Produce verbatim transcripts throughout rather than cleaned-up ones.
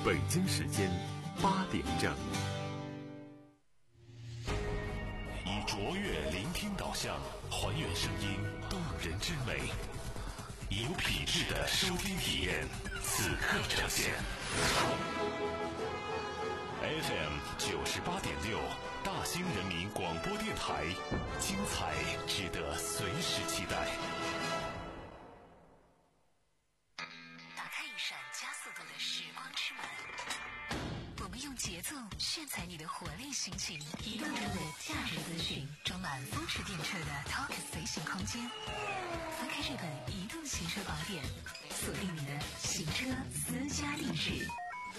北京时间八点整。 以卓越聆听导向，还原声音动人之美，有品质的收听体验，此刻呈现。F M 九十八点六，大兴人民广播电台，精彩值得随时期待。 打开一扇加速度的时光之门，我们用节奏炫彩你的活力心情，移动中的价值资讯，装满风驰电掣的 Talk 随行空间。翻开这本移动行车宝典，锁定你的行车私家地址。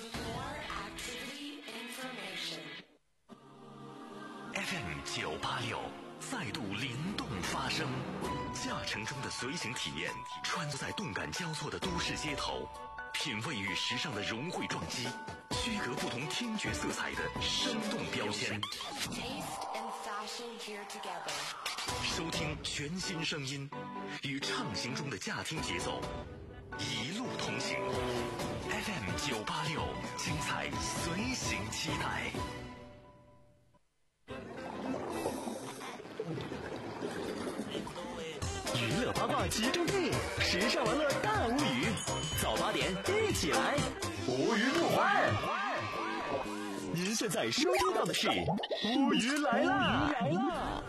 F M 九八六再度灵动发声，驾乘中的随行体验，穿梭在动感交错的都市街头，品味与时尚的融汇撞击，区隔不同听觉色彩的生动标签。收听全新声音，与畅行中的驾听节奏，一路同行。F M 九八六，精彩随行期待。 娱乐八卦集中地，时尚玩乐大无语，早八点一起来，无语不欢。您现在收听到的是无语来啦！来啦！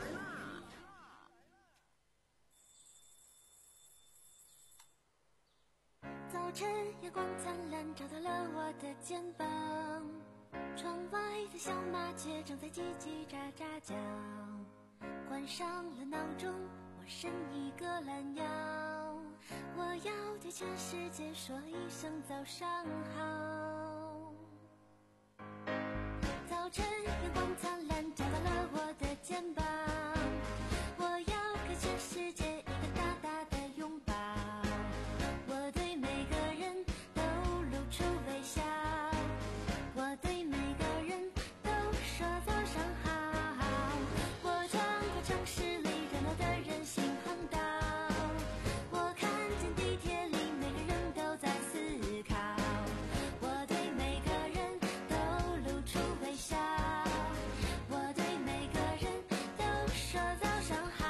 早晨阳光灿烂，照到了我的肩膀，窗外的小麻雀正在叽叽喳喳叫，关上了闹钟，我伸一个懒腰，我要对全世界说一声早上好。早晨阳光灿烂，照到了我的肩膀，我要给全世界一个大大的拥抱，我对每个人都露出微笑，我对每个人都说早上好，我穿过城市里热闹的人行横道，我看见地铁里每个人都在思考，我对每个人都露出微笑，我对每个人都说早上好。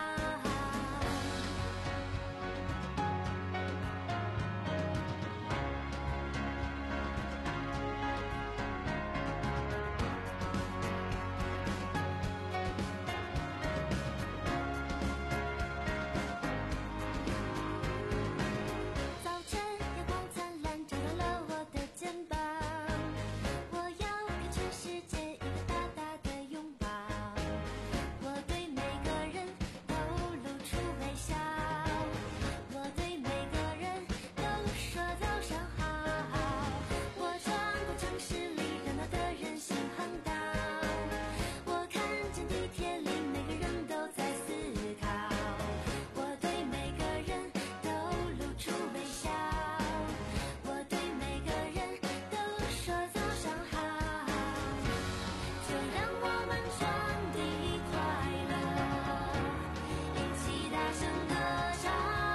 早晨阳光灿烂，照到了我的肩膀，我要给全世界一个大大的拥抱，我对每个人都露出微笑，我对每个人都说早上好，我穿过城市里热闹的人行横道，我看见地铁里每个人都在思考，我对每个人都露出微笑，我对每个人都说早上好，就让我们传递快乐，一起大声歌唱，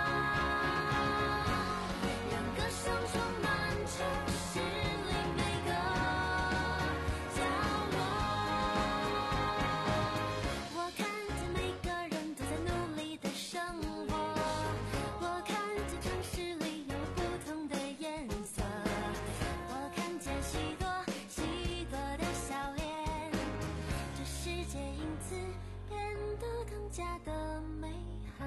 让歌声充满城市里每个角落，我看见每个人都在努力的生活，我看见城市里有不同的颜色，我看见许多许多的笑脸，这世界因此变得更加的美好。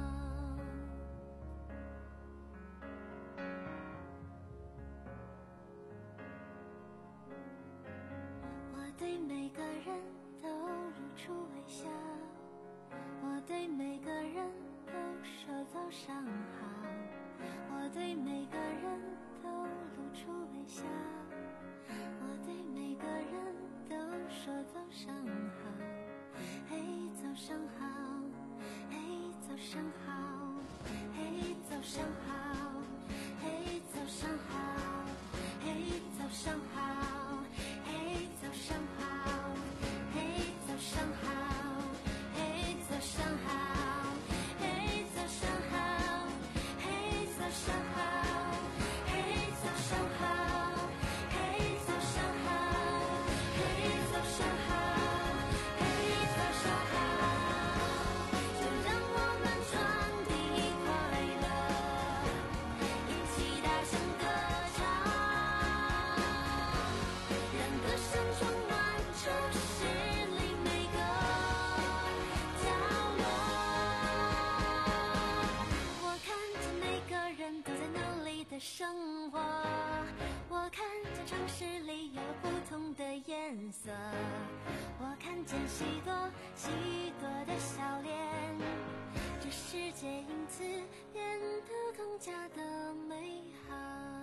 我对每个人都露出微笑，我对每个人都说早上好，我对每个人都露出微笑，我对每个人都说早上好，嘿早上好，嘿早上好，嘿早上好，嘿早上好，嘿早上好，嘿早上好，嘿早上好，嘿早上好，嘿早上好，嘿早上好，嘿早上好，嘿城市里有不同的颜色，我看见许多许多的笑脸，这世界因此变得更加的美好。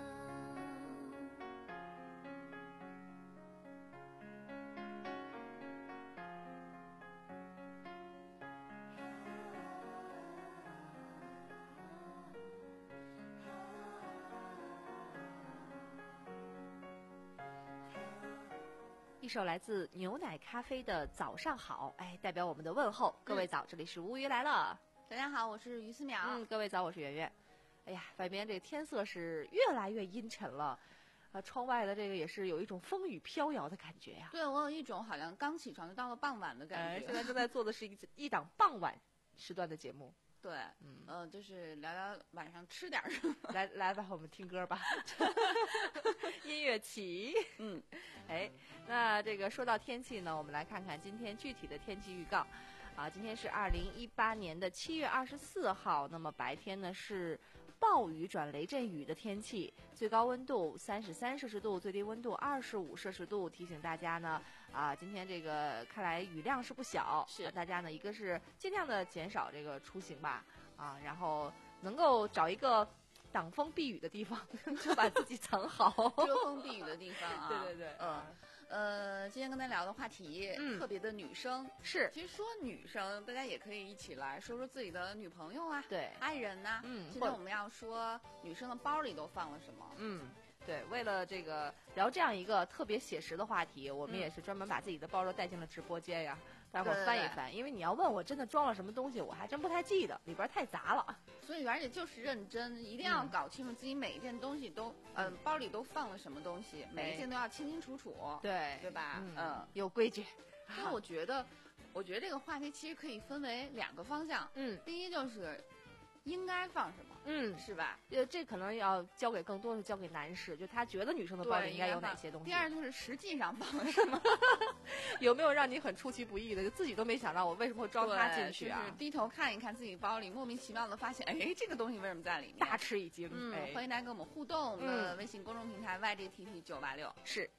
一首来自牛奶咖啡的《早上好》，哎，代表我们的问候，各位早，这里是无鱼来了。 大家好，我是于思淼。 嗯，各位早，我是圆圆。哎呀，外边这个天色是越来越阴沉了，啊，窗外的这个也是有一种风雨飘摇的感觉呀。 对，我有一种好像刚起床就到了傍晚的感觉。 哎，现在正在做的是一一档傍晚时段的节目。 对，嗯、呃，就是聊聊晚上吃点什么。 来来吧，我们听歌吧。音乐起。 嗯， 哎，那这个说到天气呢，我们来看看今天具体的天气预告。啊，今天是二零一八年的七月二十四号，那么白天呢是暴雨转雷阵雨的天气，最高温度三十三摄氏度，最低温度二十五摄氏度。提醒大家呢，啊，今天这个看来雨量是不小， 是大家呢一个是尽量的减少这个出行吧，啊，然后能够找一个挡风避雨的地方，就把自己藏好， 遮风避雨的地方啊。 对对对， 嗯。呃，今天跟大家聊的话题、嗯、特别的女生是， 其实说女生，大家也可以一起来说说自己的女朋友啊， 对， 爱人呐、啊。 嗯， 今天我们要说女生的包里都放了什么。 嗯，对，为了这个聊这样一个特别写实的话题，我们也是专门把自己的包都带进了直播间呀。待会儿翻一翻，因为你要问我真的装了什么东西，我还真不太记得，里边太杂了。 所以而且就是认真，一定要搞清楚自己每一件东西都，嗯、呃，包里都放了什么东西，每一件都要清清楚楚， 对， 对吧？ 嗯， 嗯有规矩。 因为我觉得，我觉得这个话题其实可以分为两个方向。 嗯， 第一就是应该放什么， 嗯， 是吧？ 呃，这可能要交给更多是交给男士，就他觉得女生的包里应该有哪些东西。 第二就是实际上放了什么， 有没有让你很出其不意的，就自己都没想到我为什么会装它进去啊？ 就是低头看一看自己包里，莫名其妙的发现，哎，这个东西为什么在里面？ 大吃一惊。 嗯， 哎、 欢迎大家跟我们互动，我们的微信公众平台 Y J T T 九八六是。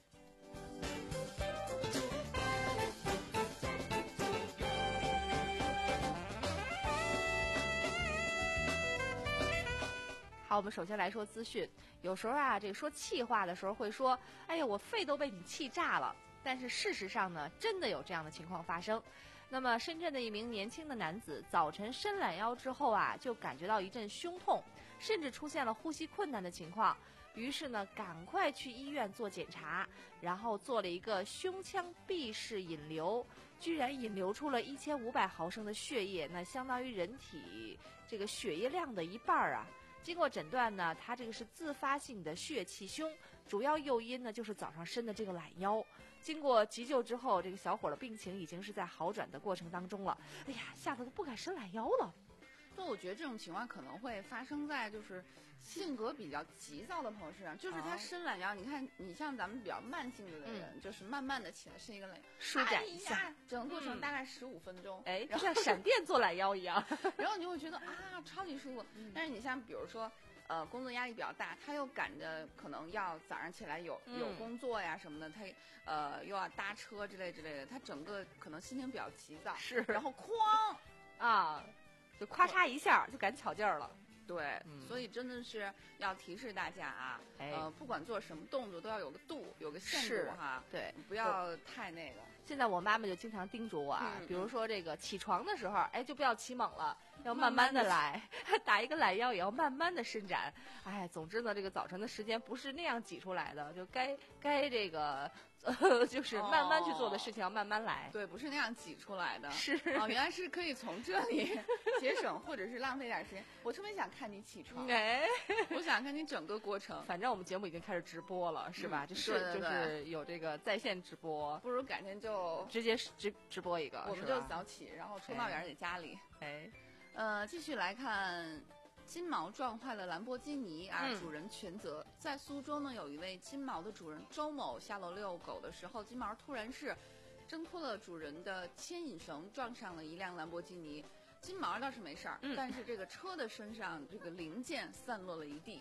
好，我们首先来说资讯。有时候啊，这个说气话的时候会说，哎呀，我肺都被你气炸了。但是事实上呢，真的有这样的情况发生。那么深圳的一名年轻的男子早晨伸懒腰之后啊，就感觉到一阵胸痛，甚至出现了呼吸困难的情况。于是呢，赶快去医院做检查，然后做了一个胸腔壁式引流，居然引流出了一千五百毫升的血液，那相当于人体这个血液量的一半啊。经过诊断呢，他这个是自发性的血气胸，主要诱因呢就是早上伸的这个懒腰。经过急救之后，这个小伙的病情已经是在好转的过程当中了。哎呀，吓得都不敢伸懒腰了。 所以我觉得这种情况可能会发生在就是性格比较急躁的朋友身上，就是他伸懒腰，你看你像咱们比较慢性子的人，嗯、就是慢慢的起来伸一个懒腰， 舒展一下， 哎、整个过程大概十五分钟， 哎、嗯，就像闪电做懒腰一样， 然后你就会觉得啊超级舒服。嗯、但是你像比如说。呃，工作压力比较大，他又赶着可能要早上起来有有工作呀什么的，他呃又要搭车之类之类的，他整个可能心情比较急躁， 是， 然后哐啊，就咔嚓一下就赶巧劲儿了。 对、嗯，所以真的是要提示大家啊， 哎、 呃，不管做什么动作都要有个度，有个限度哈， 对， 不要太那个。 现在我妈妈就经常叮嘱我啊， 嗯、 比如说这个起床的时候，哎，就不要起猛了，要慢慢的来，打一个懒腰也要慢慢的伸展。哎，总之呢，这个早晨的时间不是那样挤出来的，就该该这个，呃，就是慢慢去做的事情要慢慢来。 哦、对，不是那样挤出来的。 是哦，原来是可以从这里节省或者是浪费点时间。我特别想看你起床， 哎， 我想看你整个过程。 反正我们节目已经开始直播了，是吧？ 嗯、 就是对对对就是有这个在线直播， 不如改天就。 直接直直播一个， 我们就早起，然后冲到远在家里。 哎， 呃，继续来看，金毛撞坏了兰博基尼啊， 嗯、 主人全责。在苏州呢，有一位金毛的主人周某下楼遛狗的时候，金毛突然是挣脱了主人的牵引绳，撞上了一辆兰博基尼。金毛倒是没事儿、 嗯， 但是这个车的身上这个零件散落了一地。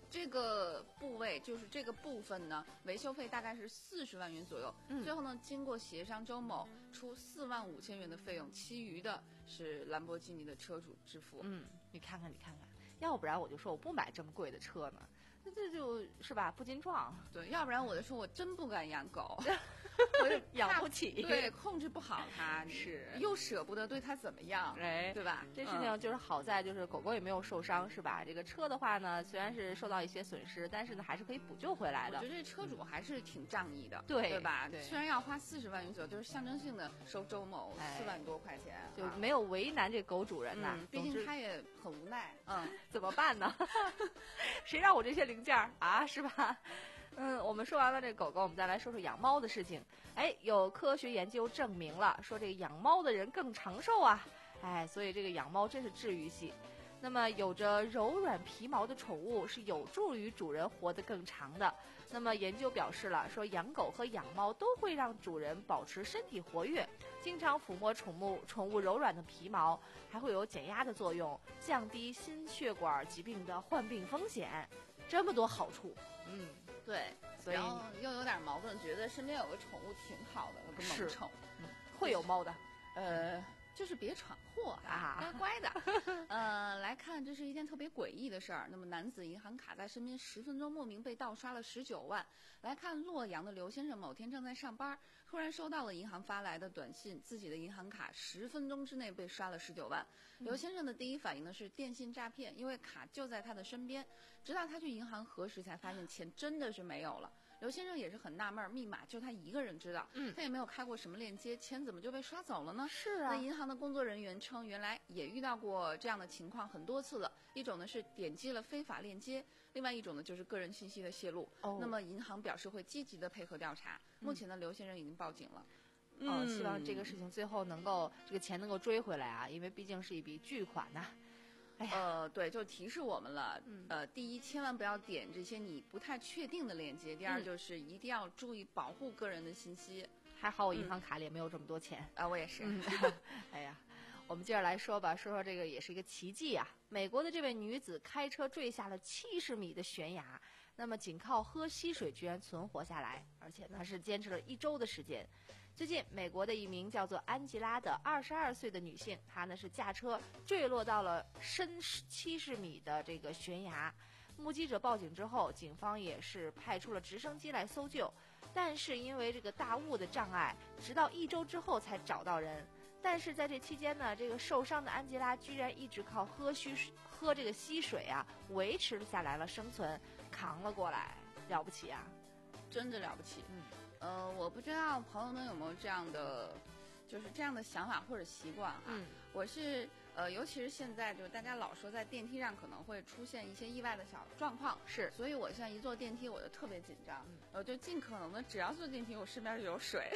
这个部位就是这个部分呢，维修费大概是四十万元左右。 嗯最后呢，经过协商，周某出四万五千元的费用，其余的是兰博基尼的车主支付。 嗯，你看看，你看看，要不然我就说我不买这么贵的车呢，那这就是吧，不禁撞。 对，要不然我就说我真不敢养狗，我就养怕不起对，控制不好它， 是又舍不得对它怎么样， 哎对吧？ 这事嗯情就是好在就是狗狗也没有受伤，是吧？这个车的话呢，虽然是受到一些损失，但是呢还是可以补救回来的我觉。得这车主还是挺仗义的， 对对吧？ 对虽然要花四十万元左右，就是象征性的收周某哎四万多块钱， 就啊没有为难这狗主人呐、 嗯，毕总之竟他也很无奈，嗯， 怎么办呢？谁让我这些零件儿啊，是吧？嗯，我们说完了这狗狗，我们再来说说养猫的事情。哎，有科学研究证明了，说这个养猫的人更长寿啊。哎，所以这个养猫真是治愈系。那么有着柔软皮毛的宠物是有助于主人活得更长的。那么研究表示了，说养狗和养猫都会让主人保持身体活跃，经常抚摸宠物宠物柔软的皮毛，还会有减压的作用，降低心血管疾病的患病风险，这么多好处。嗯， 对， 所以然后又有点矛盾，觉得身边有个宠物挺好的，有个是萌宠， 会有猫的。 呃，就是别闯祸啊乖乖的。呃，来看，这是一件特别诡异的事儿。那么，男子银行卡在身边十分钟莫名被盗刷了十九万。来看洛阳的刘先生，某天正在上班，突然收到了银行发来的短信，自己的银行卡十分钟之内被刷了十九万。刘先生的第一反应呢是电信诈骗，因为卡就在他的身边，直到他去银行核实才发现钱真的是没有了。刘先生也是很纳闷，密码就他一个人知道， 嗯他也没有开过什么链接，钱怎么就被刷走了呢？ 是那银行的工作人员称，原来也遇到过这样的情况很多次了。一种呢是点击了非法链接，另外一种呢就是个人信息的泄露。 哦那么银行表示会积极的配合调查。目前呢，刘先生已经报警了。 哦，希望这个事情最后能够这个钱能够追回来啊，因为毕竟是一笔巨款呐、哎呀， 呃，对，就提示我们了。 嗯呃，第一，千万不要点这些你不太确定的链接；第二， 嗯就是一定要注意保护个人的信息。 还好我银行卡里也没有这么多钱。 啊、我也是。 嗯，哎呀，我们接着来说吧，说说这个也是一个奇迹啊。美国的这位女子开车坠下了七十米的悬崖，那么仅靠喝溪水居然存活下来，而且呢是坚持了一周的时间。最近，美国的一名叫做安吉拉的二十二岁的女性，她呢是驾车坠落到了深七十米的这个悬崖。目击者报警之后，警方也是派出了直升机来搜救，但是因为这个大雾的障碍，直到一周之后才找到人。但是在这期间呢，这个受伤的安吉拉居然一直靠喝虚喝这个溪水啊，维持下来了生存，扛了过来，了不起啊！ 真的了不起。 嗯， 呃，我不知道朋友们有没有这样的，就是这样的想法或者习惯哈。 嗯， 我是呃，尤其是现在，就是大家老说在电梯上可能会出现一些意外的小状况， 是， 所以我现在一坐电梯我就特别紧张， 嗯我就尽可能的只要坐电梯，我身边就有水，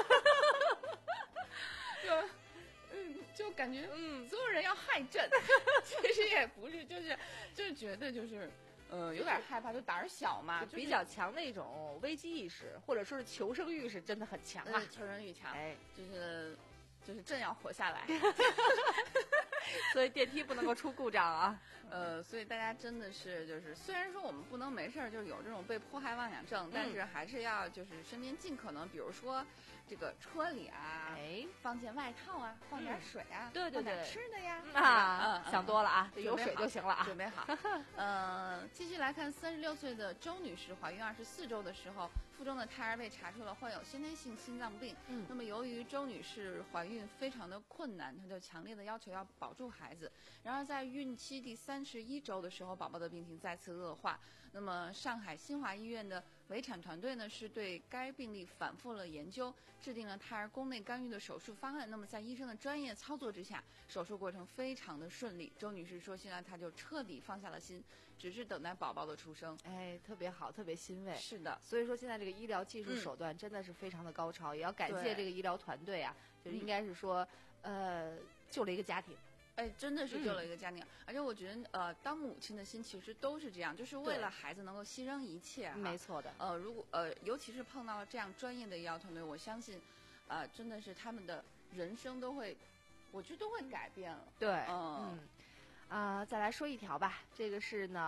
就嗯，就感觉嗯，所有人要害朕，其实也不是，就是就是觉得就是。呃，有点害怕，就胆儿小嘛， 就比较强的一种危机意识，或者说是求生欲是真的很强啊， 呃求生欲强， 哎， 就是就是朕要活下来， 所以电梯不能够出故障啊。 呃，所以大家真的是就是，虽然说我们不能没事儿就是有这种被迫害妄想症，但是还是要就是身边尽可能，比如说这个车里啊， 哎， 放件外套啊，放点水啊， 对对对放点吃的呀， 啊， 嗯想多了啊， 嗯有水就行了啊。 准备好。呃，继续来看，三十六岁的周女士怀孕二十四周的时候，腹中的胎儿被查出了患有先天性心脏病。 嗯， 那么由于周女士怀孕非常的困难，她就强烈的要求要保住孩子。然而在孕期第三十一周的时候，宝宝的病情再次恶化。那么上海新华医院的围产团队呢，是对该病例反复了研究，制定了胎儿宫内干预的手术方案。那么在医生的专业操作之下，手术过程非常的顺利。周女士说，现在她就彻底放下了心，只是等待宝宝的出生。 哎，特别好，特别欣慰。 是的， 所以说现在这个医疗技术手段真的是非常的高超，也要感谢这个医疗团队啊，就是应该是说，呃，救了一个家庭。 哎，真的是救了一个家庭，嗯、而且我觉得，呃，当母亲的心其实都是这样，就是为了孩子能够牺牲一切。 没错的。 呃，如果呃，尤其是碰到了这样专业的医疗团队，我相信，呃，真的是他们的人生都会，我觉得都会改变了。 对， 嗯嗯，啊、呃，再来说一条吧，这个是呢。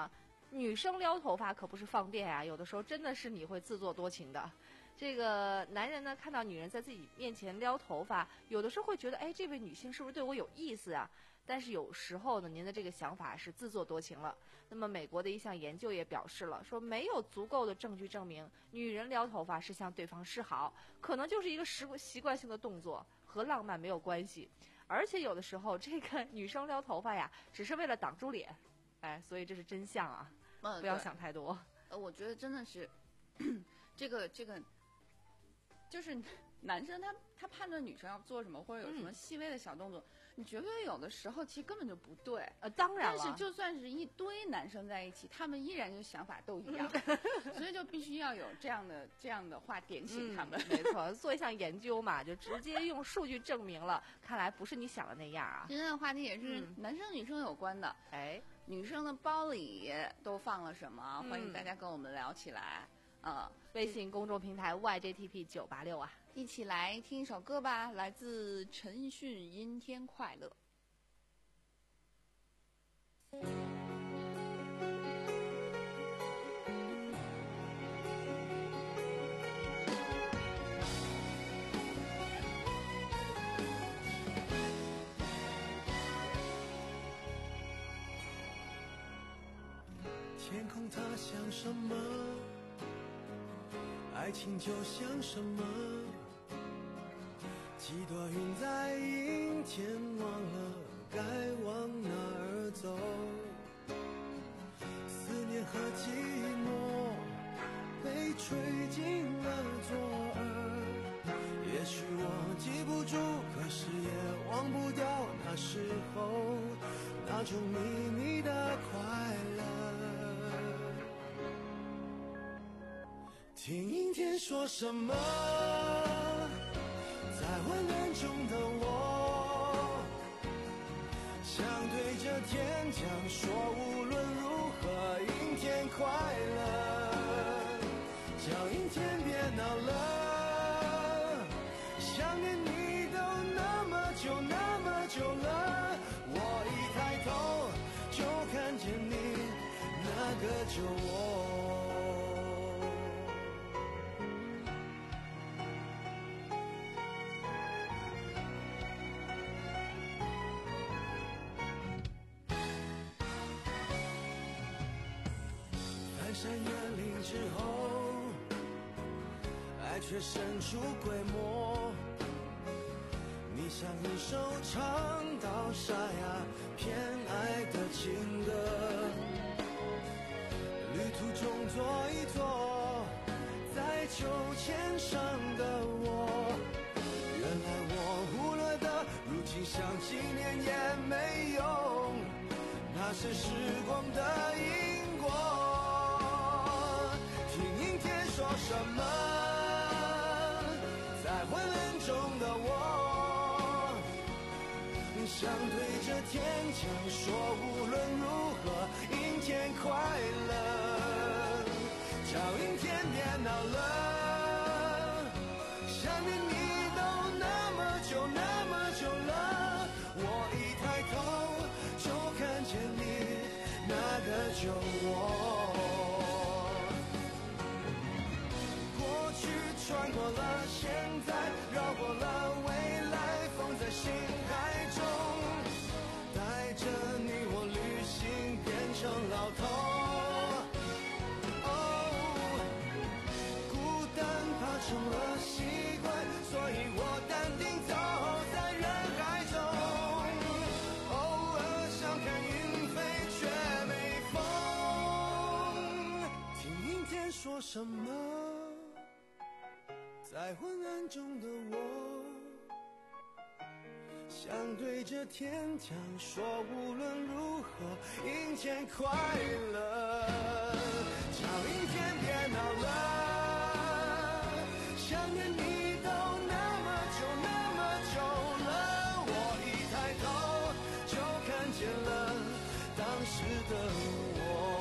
女生撩头发可不是放电啊，有的时候真的是你会自作多情的。这个男人呢，看到女人在自己面前撩头发，有的时候会觉得，哎，这位女性是不是对我有意思啊？但是有时候呢，您的这个想法是自作多情了。那么美国的一项研究也表示了，说没有足够的证据证明女人撩头发是向对方示好，可能就是一个习习惯性的动作，和浪漫没有关系。而且有的时候，这个女生撩头发呀，只是为了挡住脸，哎，所以这是真相啊， 嗯、 不要想太多。 呃，我觉得真的是，这个这个，就是男生他他判断女生要做什么，或者有什么细微的小动作，嗯、你觉得有的时候其实根本就不对。 呃，当然了。 但是就算是一堆男生在一起，他们依然就想法都一样，所以就必须要有这样的这样的话点醒他们。 嗯、没错，做一项研究嘛，就直接用数据证明了，看来不是你想的那样啊。 今天的话题也是男生女生有关的， 哎、嗯， 女生的包里都放了什么？欢迎大家跟我们聊起来。呃， 微信公众平台 Y J T P 九八六啊， 一起来听一首歌吧，来自陈奕迅《阴天快乐》。 天空它像什么？爱情就像什么？几朵云在阴天，忘了该往哪儿走。思念和寂寞被吹进了左耳。也许我记不住，可是也忘不掉那时候那种秘密的快乐。听阴天说什么，在昏暗中的我，想对着天讲说，无论如何阴天快乐，叫阴天别闹了，想念你都那么久那么久了，我一抬头就看见你那个就我。翻越岭之后，爱却神出鬼没。你像一首唱到沙哑偏爱的情歌，旅途中坐一坐，在秋千上的我，原来我忽略的，如今想纪念也没用，那是时光的因果。说什么？在昏暗中的我，想对着天讲说，无论如何阴天快乐，叫阴天别闹了，想念你都那么久那么久了，我一抬头就看见你那个就我。穿过了现在，绕过了未来，放在心海中，带着你我旅行变成老头。哦，孤单怕成了习惯，所以我淡定走在人海中，偶尔想看云飞却没风。听阴天说什么？在昏暗中的我，想对着天讲说，无论如何阴天快乐，叫阴天别闹了，想念你都那么久那么久了，我一抬头就看见了当时的我。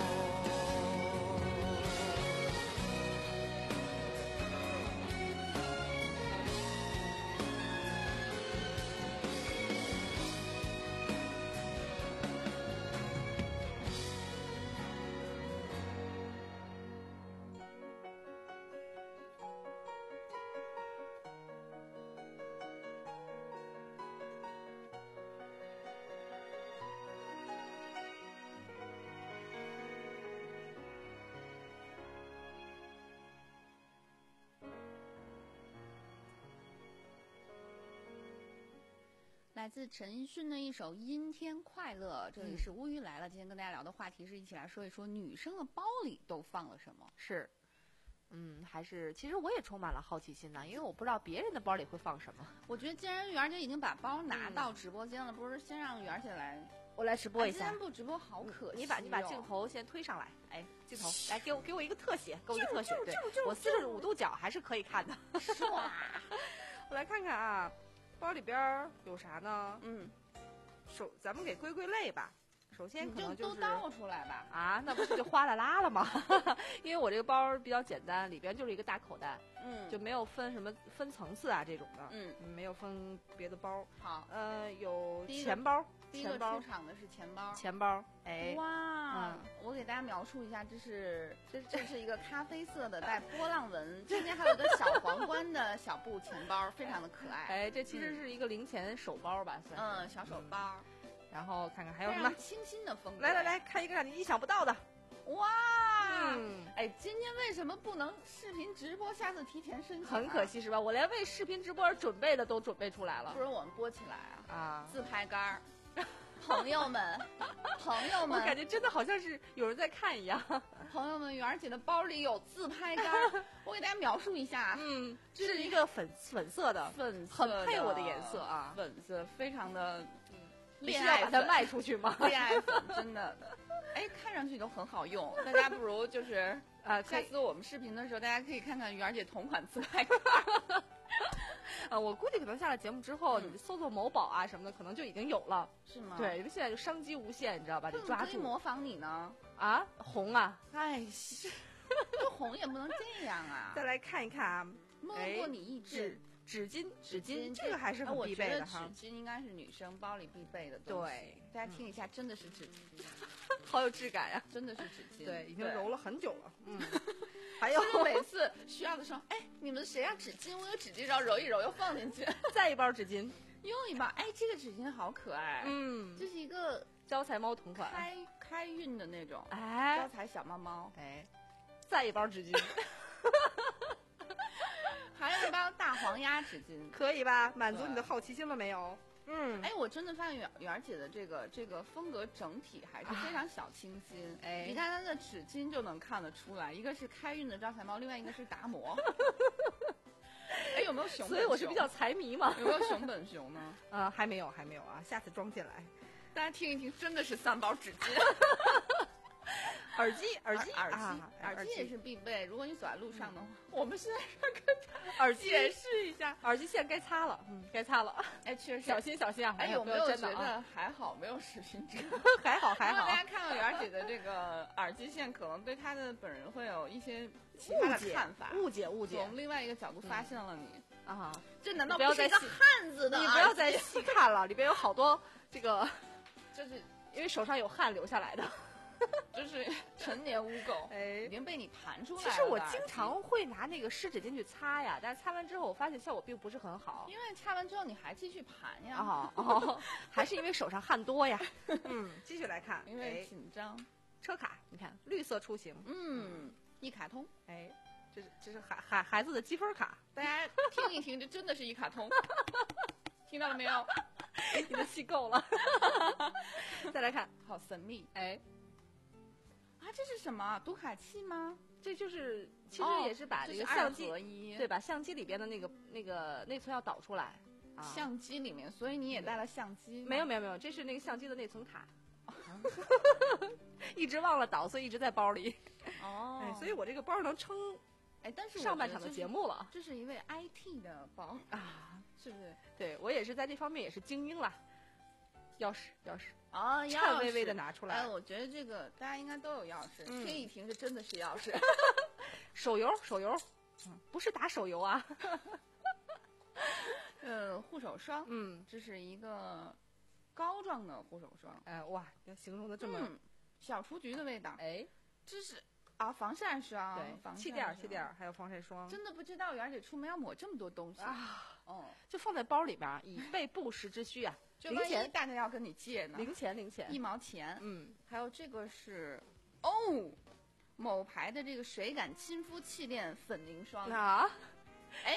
来自陈奕迅的一首《阴天快乐》，这里是乌鱼来了。今天跟大家聊的话题是一起来说一说女生的包里都放了什么。 是，嗯，还是其实我也充满了好奇心呢，因为我不知道别人的包里会放什么。 我觉得既然媛儿姐已经把包拿到直播间了，不是先让媛儿姐来， 我来直播一下。 今天不直播好可惜、哦你把你把镜头先推上来，哎，镜头来给我给我一个特写，给我一个特写，对，我四十五度角还是可以看的。 哇， 我来看看啊，包里边有啥呢？ 嗯。 首咱们给归归类吧，首先可能就是都倒出来吧。 啊，那不是就哗啦啦了吗？因为我这个包比较简单，里边就是一个大口袋， 嗯， 就没有分什么分层次啊这种的， 嗯， 没有分别的包。 好， 呃，有钱包， 第一个出场的是钱包， 钱包，哎， 哇，嗯、我给大家描述一下，这是这这是一个咖啡色的带波浪纹，中间还有个小皇冠的小布钱包，非常的可爱。 哎，这其实是一个零钱手包吧，算是， 嗯，小手包。 然后看看还有什么清新的风格。 来来来，看一个让你意想不到的。 哇， 嗯， 哎，今天为什么不能视频直播？下次提前申请、啊。 很可惜是吧？我连为视频直播而准备的都准备出来了。 不是我们播起来啊？ 啊， 自拍杆儿。朋友们，朋友们， 我感觉真的好像是有人在看一样。 朋友们，媛儿姐的包里有自拍杆，我给大家描述一下。 嗯，这是一个粉粉色的， 粉很配我的颜色啊， 粉色非常的。 恋爱把它卖出去吗？ 恋爱粉真的，哎，看上去都很好用。大家不如就是啊， 下次我们视频的时候，大家可以看看媛儿姐同款自拍杆。 啊，我估计可能下了节目之后，你搜搜某宝啊什么的，可能就已经有了， 是吗？ 对，因为现在就商机无限，你知道吧？得抓住。 模仿你呢？ 啊，红啊！ 哎，这红也不能这样啊！ 再来看一看啊， 摸过你一指。 纸巾，纸巾，这个还是很必备的哈。 纸巾应该是女生包里必备的东西。对，大家听一下，真的是纸巾， 好有质感呀， 真的是纸巾。 对，已经揉了很久了。嗯，还有每次需要的时候，哎，你们谁要纸巾？我有纸巾，然后揉一揉又放进去， 再一包纸巾， 用一包。哎，这个纸巾好可爱。 嗯， 这是一个招财猫同款， 开开运的那种， 哎， 招财小猫猫。 哎，再一包纸巾。 还有一包大黄鸭纸巾， 可以吧？满足你的好奇心了没有？嗯， 哎，我真的发现媛媛儿姐的这个这个风格整体还是非常小清新。哎，你看她的纸巾就能看得出来，一个是开运的招财猫，另外一个是达摩。哎，有没有熊本熊？ 所以我是比较财迷嘛。 有没有熊本熊呢？ 呃，还没有，还没有啊，下次装进来。 大家听一听，真的是三包纸巾。 耳机，耳机， 耳机， 啊、 耳机也是必备。如果你走在路上的话，嗯、我们现在跟耳机解释一下， 耳机线该擦了，嗯，该擦了。 哎，确实， 小心小心啊！ 哎，有没有觉得还好没有视频直播？ 还好还好。 大家看到媛儿姐的这个耳机线，可能对她的本人会有一些其他的看法， 误解误解。 从另外一个角度发现了你、 嗯、啊， 这难道不是一个汉子的？ 你不要再细看了，里边有好多这个， 就是因为手上有汗留下来的。 就是陈年污垢， 哎， 已经被你弹出来了。 其实我经常会拿那个湿纸巾去擦呀，但是擦完之后我发现效果并不是很好。 因为擦完之后你还继续盘呀。 哦哦，还是因为手上汗多呀。嗯，继续来看， 因为紧张。 车卡，你看绿色出行， 嗯，一卡通， 哎，这是这是孩孩孩子的积分卡， 大家听一听，这真的是一卡通，听到了没有？ 你的气够了。再来看， 好神秘， 哎。 啊，这是什么？读卡器吗？ 这就是其实也是把这个相机、哦、对，把相机里边的那个那个内存要导出来。 啊、相机里面，所以你也带了相机？ 没有没有没有，这是那个相机的内存卡。一直忘了导，所以一直在包里。 哦， 哎，所以我这个包能撑， 哎，但是上半场的节目了。 这是一位 I T 的包啊， 是不是？ 对我也是在这方面也是精英了。钥匙，钥匙啊， 哦、颤巍巍的拿出来。 哎，我觉得这个大家应该都有钥匙，听一听，这真的是钥匙。 手游，手游，嗯，不是打手游啊。 呃，护手霜， 嗯， 这是一个膏状的护手霜。 哎，哇，要形容的这么、 嗯、小雏菊的味道。 哎， 这是啊，防晒霜， 对， 防气垫，气垫，还有防晒霜。 真的不知道媛儿姐出门要抹这么多东西啊！ 哦， 就放在包里边，以备不时之需啊。 就万一大家要跟你借呢？ 零钱，零钱， 一毛钱。 嗯， 还有这个是哦，某牌的这个水感亲肤气垫粉凝霜啊。 哎，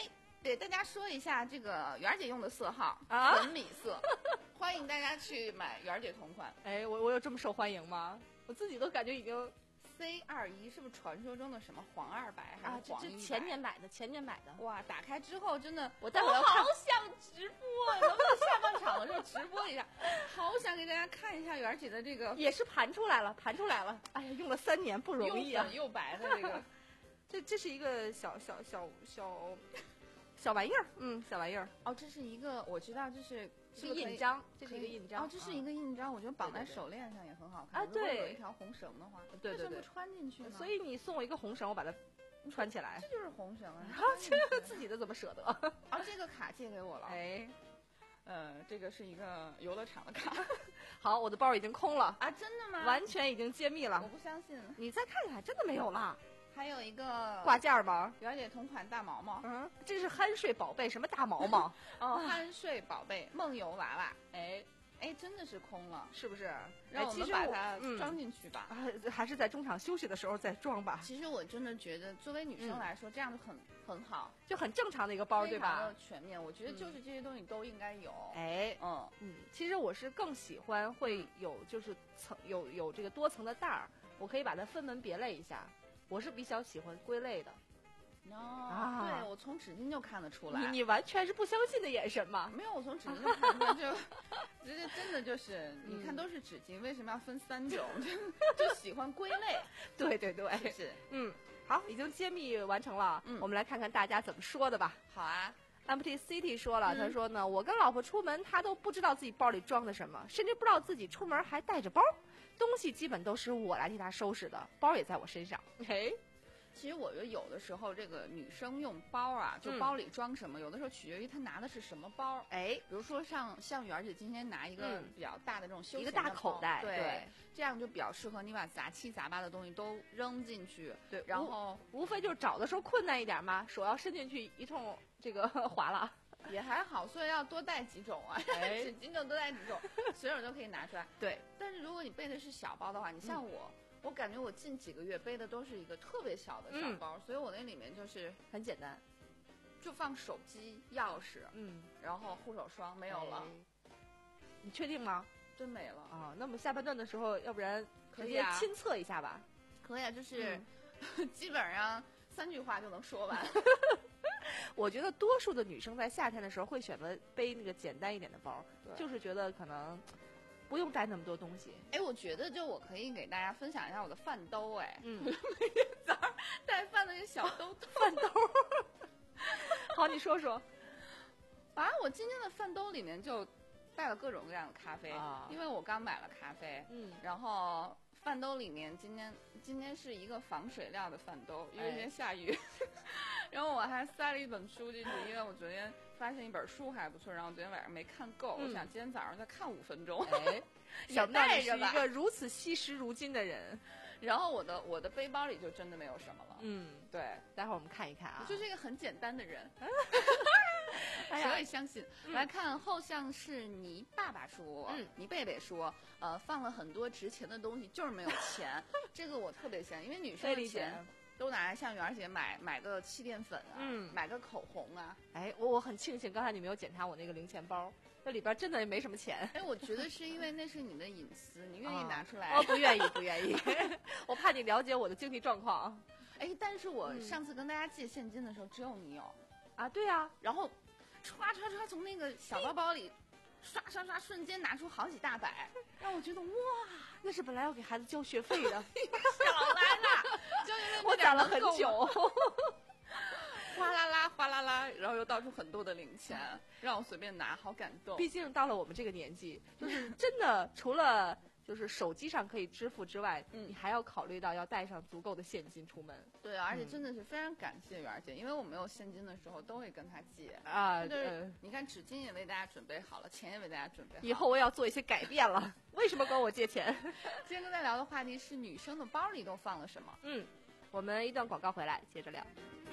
给大家说一下这个媛儿姐用的色号啊粉米色，欢迎大家去买媛儿姐同款。 哎，我我有这么受欢迎吗？我自己都感觉已经 C 二一是不是传说中的什么黄二白还啊， 是黄一白？ 这这前年买的，前年买的。 哇，打开之后真的， 我待会儿要看好想直播，能不能下半场的时候直播一下？好想给大家看一下媛儿姐的这个也是盘出来了，盘出来了。哎呀，用了三年不容易啊！ 又粉又白的这个， 这这是一个小小小小小玩意儿，嗯，小玩意儿， 哦，这是一个我知道，这是是个印章，这是一个印章。 哦，这是一个印章，我觉得绑在对对对手链上也很好看啊对如果有一条红绳的话， 对对对为什么不穿进去呢？ 所以你送我一个红绳，我把它穿起来这。就是红绳啊！ 啊，这个自己的怎么舍得？ 啊，这个卡借给我了。 哎， 呃，这个是一个游乐场的卡好，我的包已经空了， 啊，真的吗？ 完全已经揭秘我了。 不相信。 你再看看，真的没有了。 还有一个挂件吗？ 媛儿姐同款大毛毛， 嗯，这是酣睡宝贝，什么大毛毛？ 哦，酣睡宝贝梦游娃娃， 哎， 哎，真的是空了， 是不是？ 让我哎其实们把它嗯装进去吧。 啊，还是在中场休息的时候再装吧， 其实我真的觉得，作为女生嗯来说，这样就很很好， 就很正常的一个包，对吧非常的？全面。我觉得就是这些东西都应该有。 哎， 嗯， 嗯，其实我是更喜欢会有就是层有有这个多层的袋儿，我可以把它分门别类一下。我是比较喜欢归类的。 哦， 啊对，我从纸巾就看得出来。 你你完全是不相信的眼神嘛？ 没有，我从纸巾就看出来，就直接真的就是，你看嗯都是纸巾，为什么要分三种？就就喜欢归类， 对对对， 是不是？ 嗯，好，已经揭秘完成了， 嗯我们来看看大家怎么说的吧。 好啊， Empty City 说了， 嗯他说呢，我跟老婆出门，他都不知道自己包里装的什么，甚至不知道自己出门还带着包，东西基本都是我来替他收拾的，包也在我身上。哎， 其实我觉得有的时候这个女生用包啊，就嗯包里装什么，有的时候取决于她拿的是什么包。 哎， 比如说像像媛儿姐今天拿一个嗯比较大的这种休闲一个大的包口袋对， 对这样就比较适合你把杂七杂八的东西都扔进去， 对， 然后无非就是找的时候困难一点嘛，手要伸进去一通这个划拉。 也还好，所以要多带几种啊， 哎纸巾就多带几种，随手就可以拿出来。 对， 但是如果你背的是小包的话，你像我，我感觉我近几个月背的都是一个特别小的小包，所以我那里面就是很简单。 就放手机、钥匙， 嗯， 然后护手霜没有了， 哎你确定吗？ 真没了。 啊，那么下半段的时候，要不然直接可以啊亲测一下吧。 可以啊，就是、 嗯基本上三句话就能说完。 我觉得多数的女生在夏天的时候会选择背那个简单一点的包， 对就是觉得可能不用带那么多东西。 哎，我觉得就我可以给大家分享一下我的饭兜，哎， 嗯， 早上带饭的那个小兜兜。 饭兜。好，你说说。 啊，我今天的饭兜里面就带了各种各样的咖啡， 啊因为我刚买了咖啡， 嗯， 然后饭兜里面今天今天是一个防水料的饭兜，因为今天下雨，然后我还塞了一本书进去，因为我昨天发现一本书还不错，然后昨天晚上没看够， 嗯我想今天早上再看五分钟， 哎， 也想到你是带着吧一个如此惜时如金的人。 然后我的我的背包里就真的没有什么了， 嗯， 对， 待会儿我们看一看啊。 我就是一个很简单的人。 哎呀谁会相信？来看后像是倪爸爸说， 嗯倪贝贝说，呃，放了很多值钱的东西，就是没有钱。这个我特别喜欢，因为女生可以理解的钱都拿来像媛儿姐买买个气垫粉啊， 嗯买个口红啊。 哎，我我很庆幸刚才你没有检查我那个零钱包，那里边真的也没什么钱。 哎，我觉得是因为那是你的隐私，你愿意拿出来。 哦，不愿意，不愿意。我怕你了解我的经济状况。 哎，但是我嗯上次跟大家借现金的时候，只有你有， 啊，对啊， 然后唰唰唰从那个小包包里刷刷刷瞬间拿出好几大百，让我觉得哇， 那是本来要给孩子交学费的， 少来了，就因为我攒了很久。 哗啦啦哗啦啦，然后又倒出很多的零钱，让我随便拿，好感动。 毕竟到了我们这个年纪，就是真的除了就是手机上可以支付之外， 嗯你还要考虑到要带上足够的现金出门对，而且真的是非常感谢媛儿姐，因为我没有现金的时候都会跟她借。 啊。 就是、 呃你看纸巾也为大家准备好了，钱也为大家准备好了。 以后我也要做一些改变了。为什么管我借钱？ 今天跟大家聊的话题是女生的包里都放了什么？ 嗯，我们一段广告回来接着聊。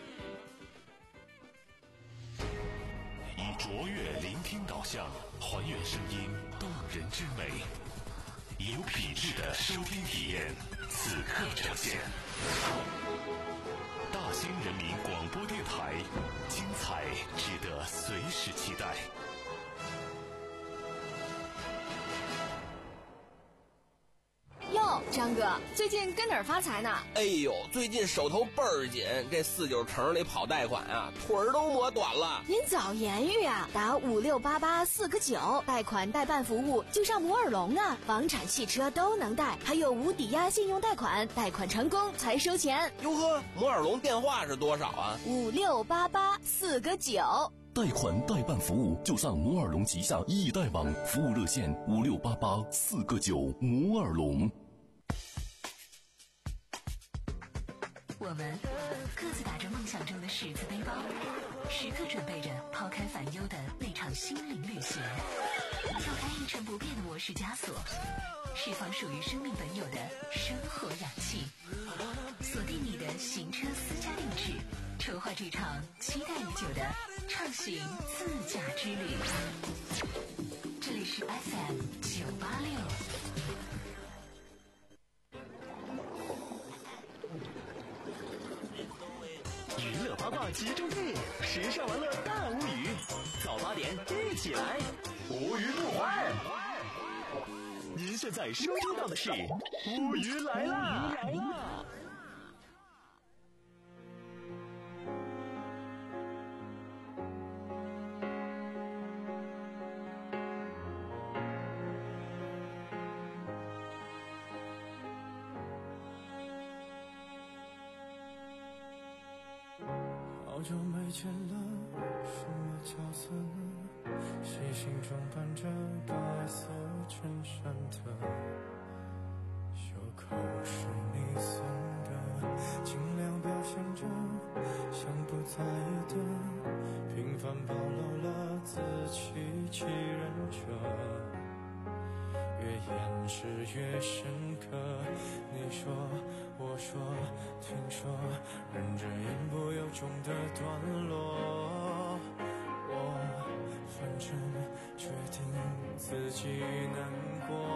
以卓越聆听导向，还原声音动人之美，以有品质的收听体验，此刻呈现。大兴人民广播电台，精彩只是期待。 哟，张哥，最近跟哪儿发财呢？ 哎呦，最近手头倍儿紧，这四九城里跑贷款啊，腿儿都磨短了。 您早言语啊，打五六八八四个九，贷款代办服务就上摩尔龙啊，房产、汽车都能贷，还有无抵押信用贷款，贷款成功才收钱。 哟呵，摩尔龙电话是多少啊？ 五六八八四个九。 贷款代办服务就上摩尔龙旗下易贷网，服务热线五六八八四个九。摩尔龙。 我们各自打着梦想中的十字背包，时刻准备着抛开烦忧的那场心灵旅行，跳开一成不变的模式枷锁，释放属于生命本有的生活氧气，锁定你的行车私家定制，筹划这场期待已久的畅行自驾之旅。这里是 F M 九八六。 娱乐八卦集中地，时尚玩乐大无语。早八点一起来，无语不欢。您现在收听到的是无语来啦！ 好久没见了，什么角色呢？细心装扮着白色衬衫的，袖口是你送的，尽量表现着像不在意的，平凡暴露了自欺欺人者，越掩饰越深刻。你说我说听说，忍着言不由衷的段落，我反正决定自己难过。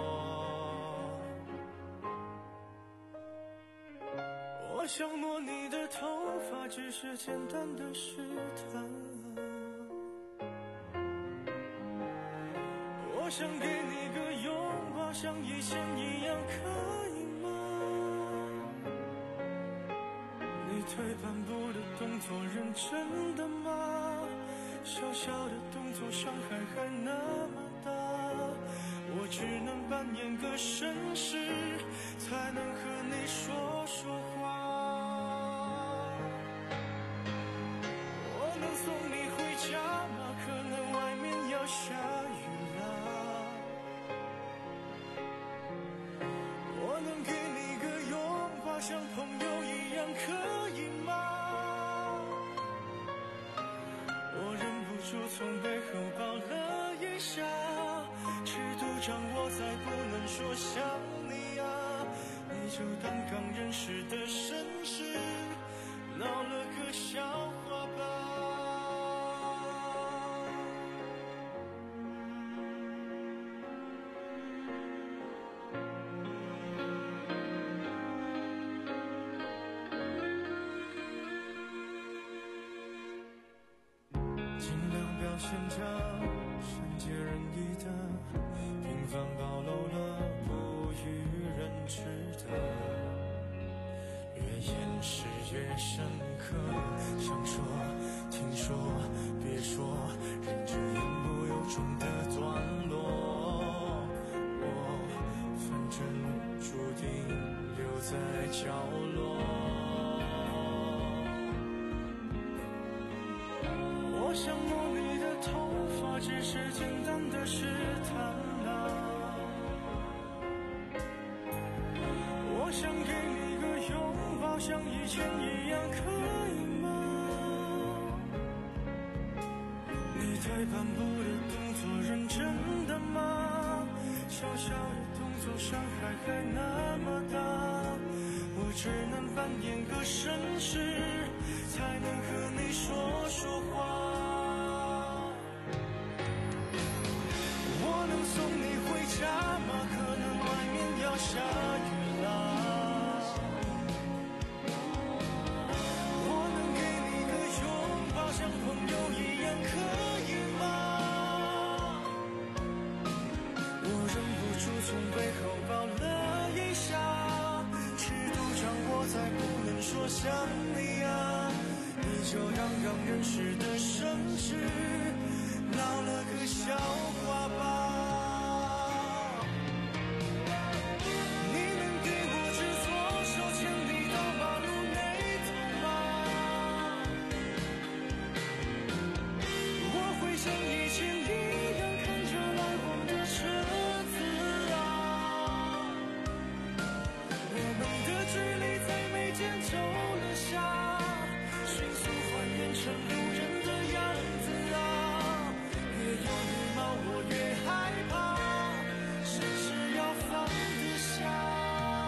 我想摸你的头发，只是简单的试探，我想给你个拥抱，像以前一样，可以吗？你退半步的动作认真的吗？小小的动作伤害还那么大，我只能扮演个绅士，才能和你说说话。我能送你回家吗？可能外面要下雨了。我能给你个拥抱，像朋友一样，可以吗？我忍不住从背后抱了一下，尺度掌握才不能说想你啊，你就当刚认识的绅士，闹了个笑话吧。尽量表现着善解人意的，平凡暴露了不与人知的，越掩饰越深刻。想说听说别说，忍着言不由衷的段落，我反正注定留在角落。我想摸你的头发，只是简单的试探啊。我想给你个拥抱，像以前一样，可以吗？你退半步的动作认真的吗？小小的动作伤害还那么大，我只能扮演个绅士，才能和你说说话。我能送你回家吗？可能外面要下雨了。我能给你个拥抱，像朋友一样，可以吗？ 想你啊，你就让让人世的盛世闹了个笑话吧。你能给我只左手牵你到马路那头吗？我会像以前一样看着来往的车子啊，我们的距离在眉间皱了下，迅速还原成路人的样子啊，越有礼貌我越害怕，甚至要放得下。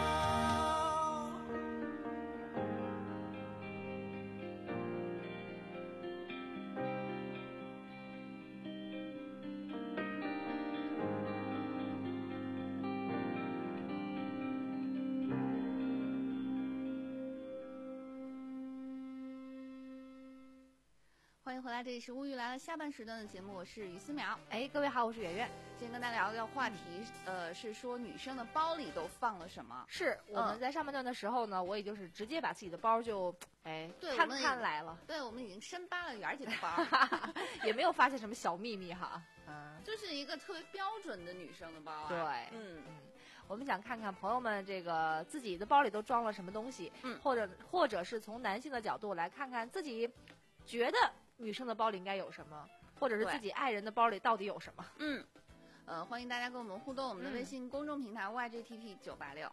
欢迎回来，这里是乌鱼来了下半时段的节目，我是于思淼。 哎，各位好，我是圆圆。 今天跟大家聊聊话题，呃，是说女生的包里都放了什么？ 是我们在上半段的时候呢，我也就是直接把自己的包就哎看看来了。 对，我们已经深扒了圆姐的包， 也没有发现什么小秘密哈。 嗯，就是一个特别标准的女生的包啊。 对， 嗯嗯。我们想看看朋友们这个自己的包里都装了什么东西， 嗯， 或者或者是从男性的角度来看看自己觉得女生的包里应该有什么，或者是自己爱人的包里到底有什么。 嗯，呃，欢迎大家跟我们互动，我们的微信公众平台 Y G T P 九八六。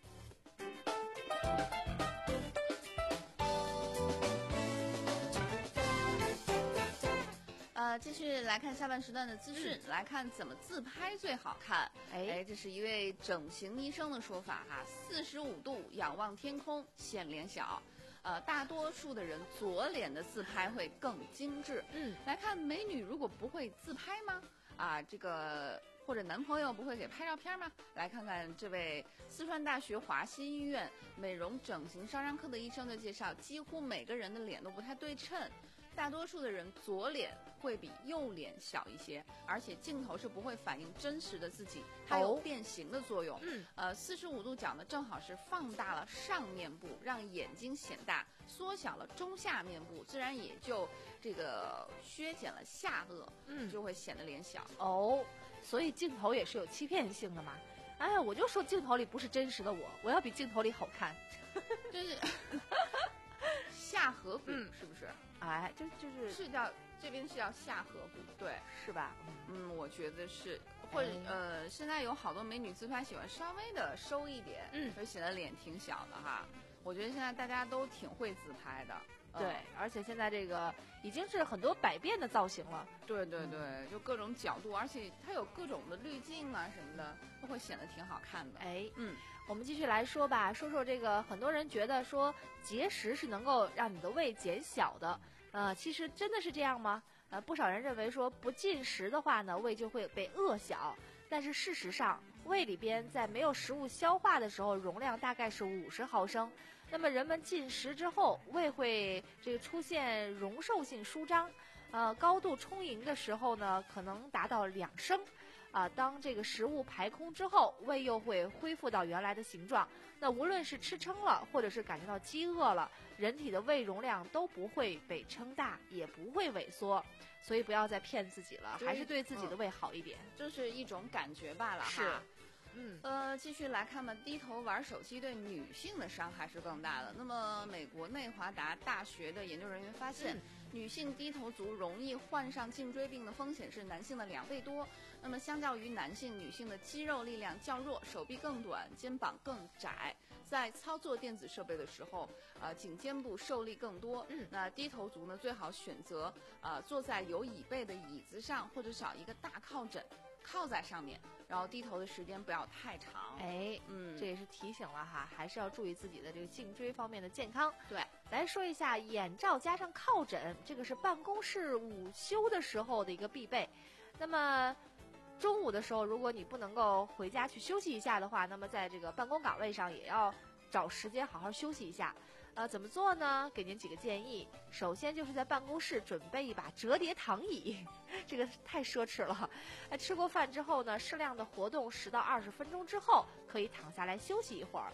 呃，继续来看下半时段的资讯，嗯、来看怎么自拍最好看。哎，这是一位整形医生的说法哈，四十五度仰望天空显脸小。呃，大多数的人左脸的自拍会更精致。 嗯， 来看美女如果不会自拍吗？啊，这个或者男朋友不会给拍照片吗？来看看这位四川大学华西医院美容整形烧伤科的医生的介绍，几乎每个人的脸都不太对称。大多数的人左脸会比右脸小一些，而且镜头是不会反映真实的自己，它有变形的作用。 嗯， 呃，四十五度角呢，正好是放大了上面部，让眼睛显大；缩小了中下面部，自然也就这个削减了下颚， 嗯， 就会显得脸小。 哦，所以镜头也是有欺骗性的嘛。哎呀，我就说镜头里不是真实的我，我要比镜头里好看， 就是下颌骨、 嗯、 是不是？ 哎，就就是是叫这边是叫下颌骨，对， 是吧？ 嗯，我觉得是，或者、哎、呃，现在有好多美女自拍喜欢稍微的收一点， 嗯， 就显得脸挺小的哈。我觉得现在大家都挺会自拍的， 对，嗯、而且现在这个已经是很多百变的造型了。 对对对，嗯、就各种角度，而且它有各种的滤镜啊什么的，都会显得挺好看的。 哎， 嗯。 我们继续来说吧，说说这个，很多人觉得说节食是能够让你的胃减小的，呃，其实真的是这样吗？呃，不少人认为说不进食的话呢，胃就会被饿小，但是事实上，胃里边在没有食物消化的时候，容量大概是五十毫升，那么人们进食之后，胃会这个出现容受性舒张，呃，高度充盈的时候呢，可能达到两升。啊，当这个食物排空之后，胃又会恢复到原来的形状。那无论是吃撑了，或者是感觉到饥饿了，人体的胃容量都不会被撑大，也不会萎缩。所以不要再骗自己了，还是对自己的胃好一点。 这、嗯、是一种感觉罢了哈。 是。嗯， 呃，继续来看吧，低头玩手机对女性的伤害是更大的。那么，美国内华达大学的研究人员发现，嗯、女性低头族容易患上颈椎病的风险是男性的两倍多。那么，相较于男性，女性的肌肉力量较弱，手臂更短，肩膀更窄，在操作电子设备的时候，呃，颈肩部受力更多。 嗯， 那低头族呢，最好选择呃坐在有椅背的椅子上，或者找一个大靠枕。靠在上面，然后低头的时间不要太长。 哎， 嗯， 这也是提醒了哈，还是要注意自己的这个颈椎方面的健康。 对， 来说一下眼罩加上靠枕，这个是办公室午休的时候的一个必备。那么中午的时候，如果你不能够回家去休息一下的话，那么在这个办公岗位上也要找时间好好休息一下。呃，怎么做呢？给您几个建议。首先就是在办公室准备一把折叠躺椅，这个太奢侈了。哎，吃过饭之后呢，适量的活动十到二十分钟之后，可以躺下来休息一会儿。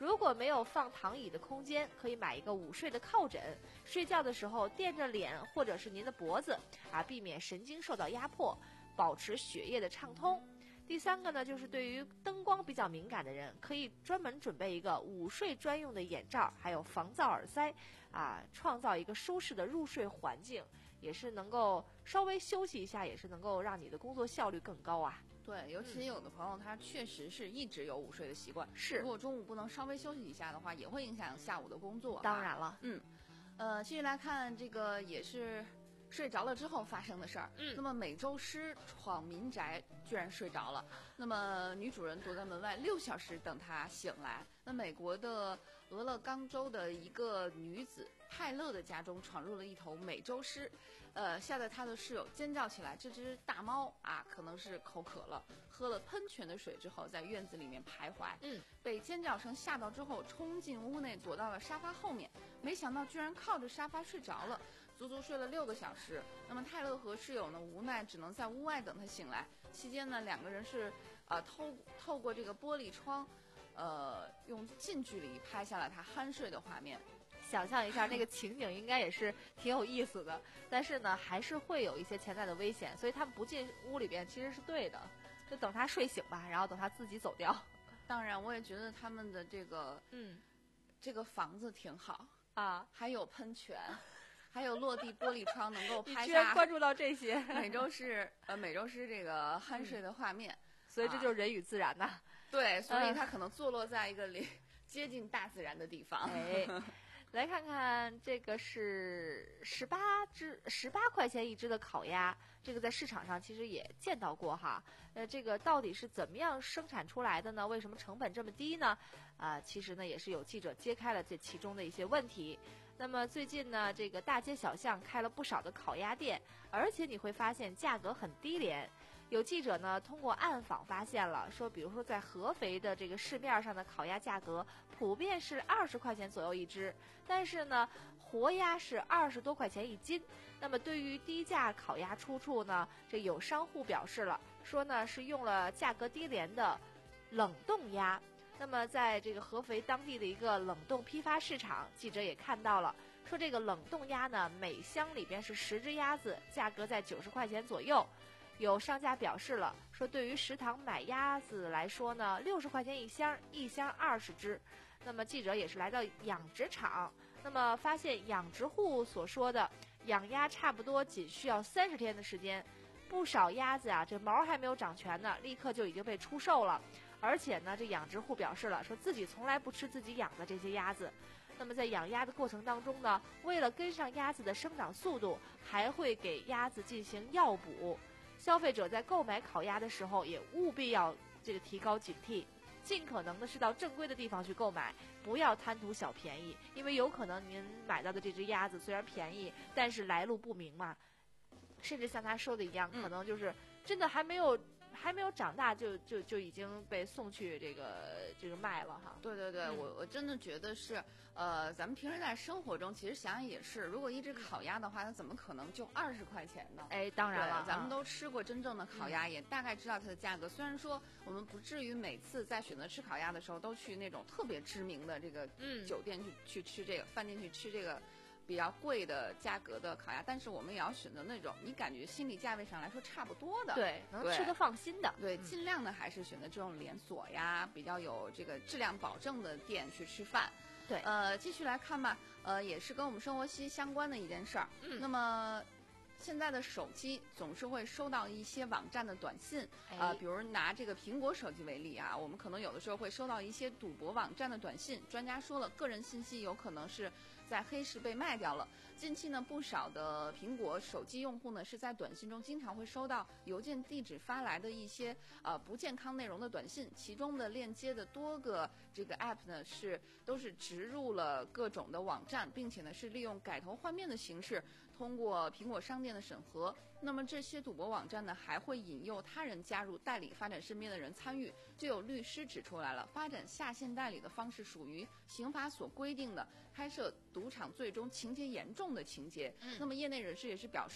如果没有放躺椅的空间，可以买一个午睡的靠枕，睡觉的时候垫着脸或者是您的脖子啊，避免神经受到压迫，保持血液的畅通。第三个呢，就是对于灯光比较敏感的人，可以专门准备一个午睡专用的眼罩，还有防噪耳塞，啊，创造一个舒适的入睡环境，也是能够稍微休息一下，也是能够让你的工作效率更高啊。 对，尤其有的朋友他确实是一直有午睡的习惯， 是， 如果中午不能稍微休息一下的话，也会影响下午的工作。 当然了， 嗯，呃，继续来看这个也是睡着了之后发生的事儿。 嗯， 那么美洲狮闯民宅居然睡着了，那么女主人躲在门外六小时等她醒来。那美国的俄勒冈州的一个女子泰勒的家中闯入了一头美洲狮，呃，吓得她的室友尖叫起来。这只大猫啊，可能是口渴了，喝了喷泉的水之后，在院子里面徘徊。 嗯， 被尖叫声吓到之后，冲进屋内，躲到了沙发后面。没想到居然靠着沙发睡着了，足足睡了六个小时。那么泰勒和室友呢，无奈只能在屋外等他醒来。期间呢，两个人是呃透透过这个玻璃窗。呃，用近距离拍下了他酣睡的画面， 想象一下那个情景应该也是挺有意思的，但是呢，还是会有一些潜在的危险，所以他们不进屋里边其实是对的，就等他睡醒吧，然后等他自己走掉。 当然，我也觉得他们的这个， 嗯， 这个房子挺好啊， 还有喷泉，还有落地玻璃窗，能够拍下。 你居然关注到这些， 美洲狮呃，美洲狮这个酣睡的画面。嗯， 所以这就是人与自然呐、啊。 对，所以它可能坐落在一个离接近大自然的地方。 哎，来看看这个是十八只十八块钱一只的烤鸭，这个在市场上其实也见到过哈。呃，这个到底是怎么样生产出来的呢？为什么成本这么低呢？啊、呃，其实呢也是有记者揭开了这其中的一些问题。那么最近呢，这个大街小巷开了不少的烤鸭店，而且你会发现价格很低廉。有记者呢通过暗访发现了，说比如说在合肥的这个市面上的烤鸭价格普遍是二十块钱左右一只，但是呢活鸭是二十多块钱一斤。那么对于低价烤鸭出处呢，这有商户表示了，说呢是用了价格低廉的冷冻鸭。那么在这个合肥当地的一个冷冻批发市场，记者也看到了，说这个冷冻鸭呢每箱里边是十只鸭子，价格在九十块钱左右。有商家表示了，说对于食堂买鸭子来说呢，六十块钱一箱，一箱二十只。那么记者也是来到养殖场，那么发现养殖户所说的养鸭差不多仅需要三十天的时间，不少鸭子啊，这毛还没有长全呢，立刻就已经被出售了。而且呢，这养殖户表示了，说自己从来不吃自己养的这些鸭子。那么在养鸭的过程当中呢，为了跟上鸭子的生长速度，还会给鸭子进行药补。消费者在购买烤鸭的时候，也务必要这个提高警惕，尽可能的是到正规的地方去购买，不要贪图小便宜，因为有可能您买到的这只鸭子虽然便宜，但是来路不明嘛，甚至像他说的一样，可能就是真的还没有。还没有长大就就就已经被送去这个这个卖了哈。 对对对，嗯、我我真的觉得是，呃，咱们平时在生活中其实想想也是，如果一只烤鸭的话，它怎么可能就二十块钱呢？ 哎，当然了， 咱们都吃过真正的烤鸭，嗯、也大概知道它的价格。虽然说我们不至于每次在选择吃烤鸭的时候都去那种特别知名的这个酒店去、嗯、去吃这个饭店去吃这个。比较贵的价格的烤鸭，但是我们也要选择那种你感觉心理价位上来说差不多的， 对，能吃得放心的， 对，尽量的还是选择这种连锁呀，比较有这个质量保证的店去吃饭。 对， 呃，继续来看吧，呃，也是跟我们生活息息相关的一件事儿。 嗯， 那么现在的手机总是会收到一些网站的短信， 哎、 呃，比如拿这个苹果手机为例啊，我们可能有的时候会收到一些赌博网站的短信。专家说了，个人信息有可能是在黑市被卖掉了。近期呢，不少的苹果手机用户呢是在短信中经常会收到邮件地址发来的一些呃不健康内容的短信，其中的链接的多个这个 app 呢是都是植入了各种的网站，并且呢是利用改头换面的形式通过苹果商店的审核。那么这些赌博网站呢还会引诱他人加入代理，发展身边的人参与。就有律师指出来了，发展下线代理的方式属于刑法所规定的开设赌场最终情节严重的情节。 嗯、 那么业内人士也是表示，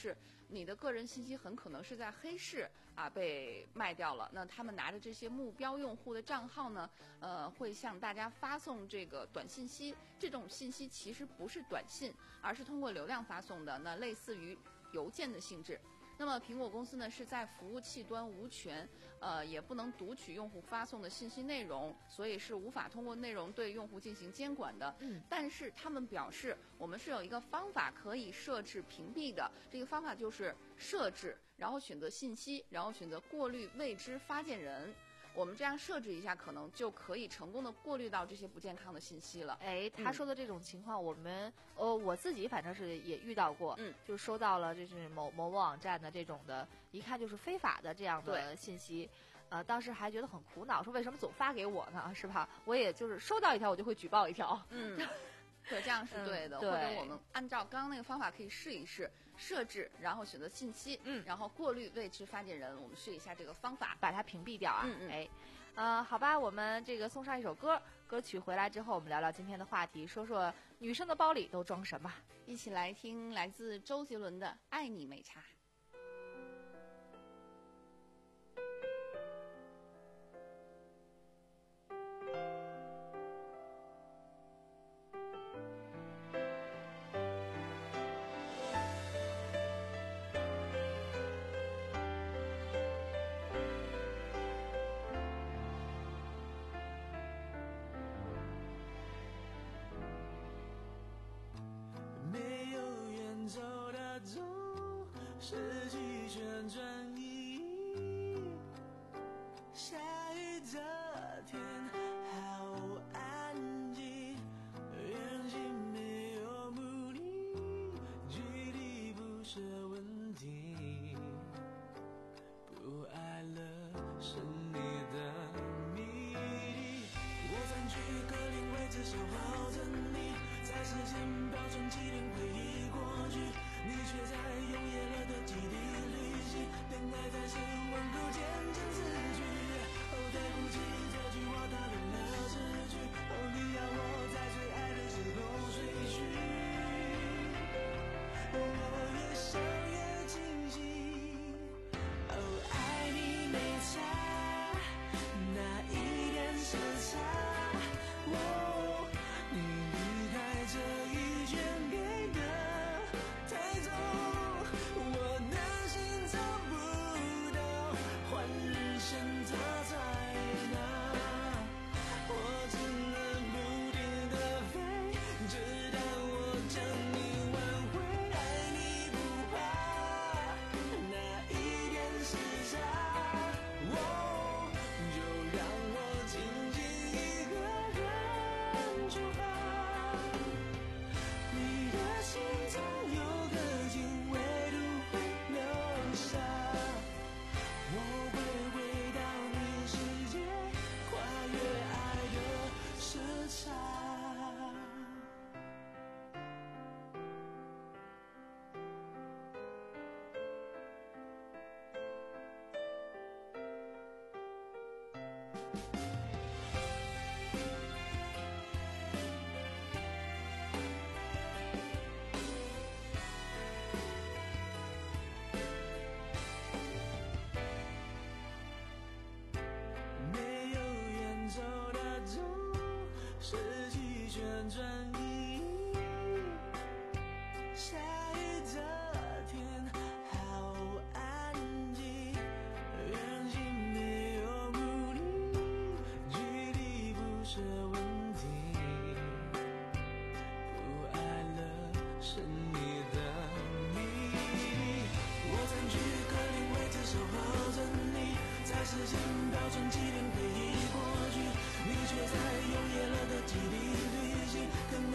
你的个人信息很可能是在黑市啊被卖掉了。那他们拿着这些目标用户的账号呢，呃，会向大家发送这个短信息。这种信息其实不是短信，而是通过流量发送的，那类似于邮件的性质。那么苹果公司呢是在服务器端无权，呃，也不能读取用户发送的信息内容，所以是无法通过内容对用户进行监管的。 嗯， 但是他们表示，我们是有一个方法可以设置屏蔽的，这个方法就是设置，然后选择信息，然后选择过滤未知发件人。我们这样设置一下，可能就可以成功的过滤到这些不健康的信息了。 哎，他说的这种情况，我们呃我自己反正是也遇到过， 嗯， 就是收到了就是某某网站的这种的，一看就是非法的这样的信息，呃，当时还觉得很苦恼，说为什么总发给我呢？是吧？我也就是收到一条，我就会举报一条。 嗯。对，这样是对的。 嗯、 或者我们按照刚刚那个方法可以试一试，设置，然后选择信息， 嗯， 然后过滤未知发件人，我们试一下这个方法， 把它屏蔽掉啊。 嗯嗯。 哎，呃，好吧，我们这个送上一首歌，歌曲回来之后，我们聊聊今天的话题，说说女生的包里都装什么。 一起来听来自周杰伦的《爱你没差》。 世纪旋转意义，下雨的天好安静，远近没有目的，距离不是问题，不爱了是你的谜底。我占据格林位置守候着你，在时间标准机灵回忆过去，你却在用夜了的基地旅行，恋爱才是温柔渐渐死去。哦，对不起，这句话打动了诗句。哦，你要我在最爱的时候睡去。哦，我越想越清晰。哦，爱你没差，那一点时差。哦，你离开这一圈给的太重，我的心找不到换日线它在哪，我只能不停地飞，直到我将你挽回。爱你不怕那一点时差，哦，就让我轻轻一个人出发。你的心中有颗金，唯独会留下，我会回到你世界，跨越爱的时差。没有远走的路，世纪旋转意义，下雨的天好安静，远近没有目的，距离不是问题，不爱了是你的谜底。我占据格林位置守候着你，在时间标准机灵回忆过去，你却在用夜了的基地旅行，跟